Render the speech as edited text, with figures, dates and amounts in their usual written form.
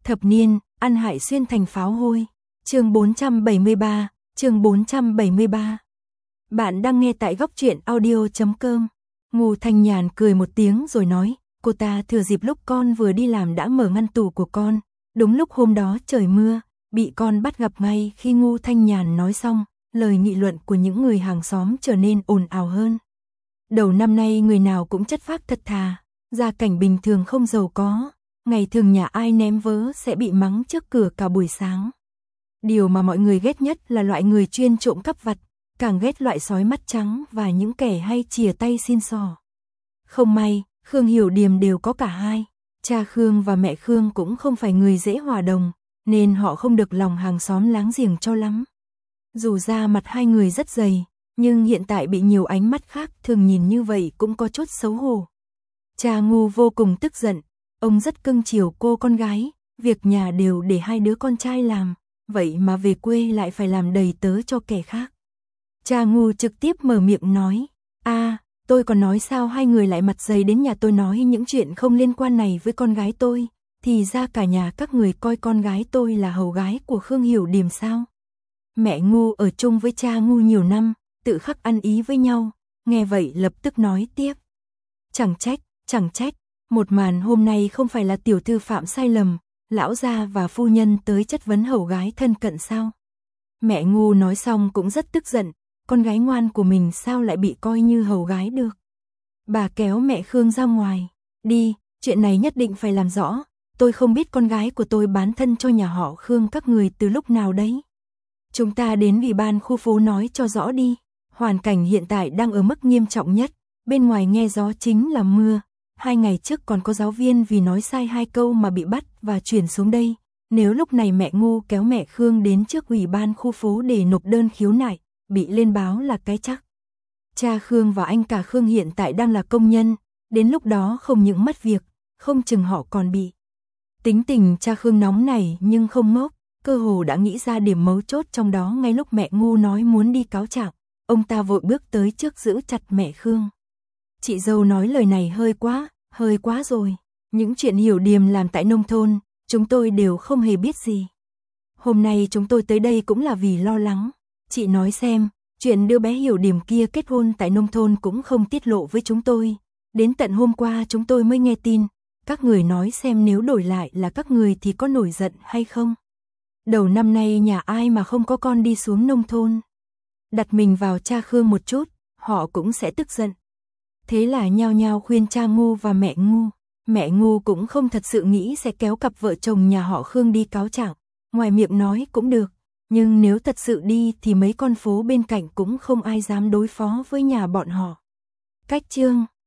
Thập niên, ăn hại xuyên thành pháo hôi. Chương 473, chương 473. Bạn đang nghe tại góc truyện audio.com. Ngô Thanh Nhàn cười một tiếng rồi nói, cô ta thừa dịp lúc con vừa đi làm đã mở ngăn tủ của con. Đúng lúc hôm đó trời mưa, bị con bắt gặp ngay. Khi Ngô Thanh Nhàn nói xong, lời nghị luận của những người hàng xóm trở nên ồn ào hơn. Đầu năm nay người nào cũng chất phác thật thà, gia cảnh bình thường không giàu có, ngày thường nhà ai ném vớ sẽ bị mắng trước cửa cả buổi sáng. Điều mà mọi người ghét nhất là loại người chuyên trộm cắp vặt, càng ghét loại sói mắt trắng và những kẻ hay chìa tay xin xỏ. Không may, Khương Hiểu Điềm đều có cả hai. Cha Khương và mẹ Khương cũng không phải người dễ hòa đồng, nên họ không được lòng hàng xóm láng giềng cho lắm. Dù ra mặt hai người rất dày, nhưng hiện tại bị nhiều ánh mắt khác thường nhìn như vậy cũng có chút xấu hổ. Cha Ngô vô cùng tức giận, ông rất cưng chiều cô con gái, việc nhà đều để hai đứa con trai làm, vậy mà về quê lại phải làm đầy tớ cho kẻ khác. Cha Ngô trực tiếp mở miệng nói, tôi còn nói sao hai người lại mặt dày đến nhà tôi nói những chuyện không liên quan này với con gái tôi, thì ra cả nhà các người coi con gái tôi là hầu gái của Khương Hiểu Điềm sao. Mẹ Ngô ở chung với cha Ngô nhiều năm, tự khắc ăn ý với nhau, nghe vậy lập tức nói tiếp. Chẳng trách, một màn hôm nay không phải là tiểu thư phạm sai lầm, lão gia và phu nhân tới chất vấn hầu gái thân cận sao. Mẹ Ngô nói xong cũng rất tức giận, con gái ngoan của mình sao lại bị coi như hầu gái được. Bà kéo mẹ Khương ra ngoài, đi, chuyện này nhất định phải làm rõ, tôi không biết con gái của tôi bán thân cho nhà họ Khương các người từ lúc nào đấy. Chúng ta đến ủy ban khu phố nói cho rõ đi, hoàn cảnh hiện tại đang ở mức nghiêm trọng nhất, bên ngoài nghe gió chính là mưa. 2 ngày trước còn có giáo viên vì nói sai 2 câu mà bị bắt và chuyển xuống đây. Nếu lúc này mẹ Ngô kéo mẹ Khương đến trước ủy ban khu phố để nộp đơn khiếu nại, bị lên báo là cái chắc. Cha Khương và anh cả Khương hiện tại đang là công nhân, đến lúc đó không những mất việc, không chừng họ còn bị. Tính tình cha Khương nóng này nhưng không ngốc, cơ hồ đã nghĩ ra điểm mấu chốt trong đó ngay lúc mẹ Ngô nói muốn đi cáo trạng, ông ta vội bước tới trước giữ chặt mẹ Khương. Chị dâu nói lời này hơi quá rồi. Những chuyện Hiểu Điềm làm tại nông thôn, chúng tôi đều không hề biết gì. Hôm nay chúng tôi tới đây cũng là vì lo lắng. Chị nói xem, chuyện đứa bé Hiểu Điềm kia kết hôn tại nông thôn cũng không tiết lộ với chúng tôi. Đến tận hôm qua chúng tôi mới nghe tin. Các người nói xem nếu đổi lại là các người thì có nổi giận hay không? Đầu năm nay nhà ai mà không có con đi xuống nông thôn. Đặt mình vào cha Khương một chút, họ cũng sẽ tức giận. Thế là nhao nhao khuyên cha Ngô và mẹ Ngô. Mẹ Ngô cũng không thật sự nghĩ sẽ kéo cặp vợ chồng nhà họ Khương đi cáo trạng. Ngoài miệng nói cũng được, nhưng nếu thật sự đi thì mấy con phố bên cạnh cũng không ai dám đối phó với nhà bọn họ. Cách chương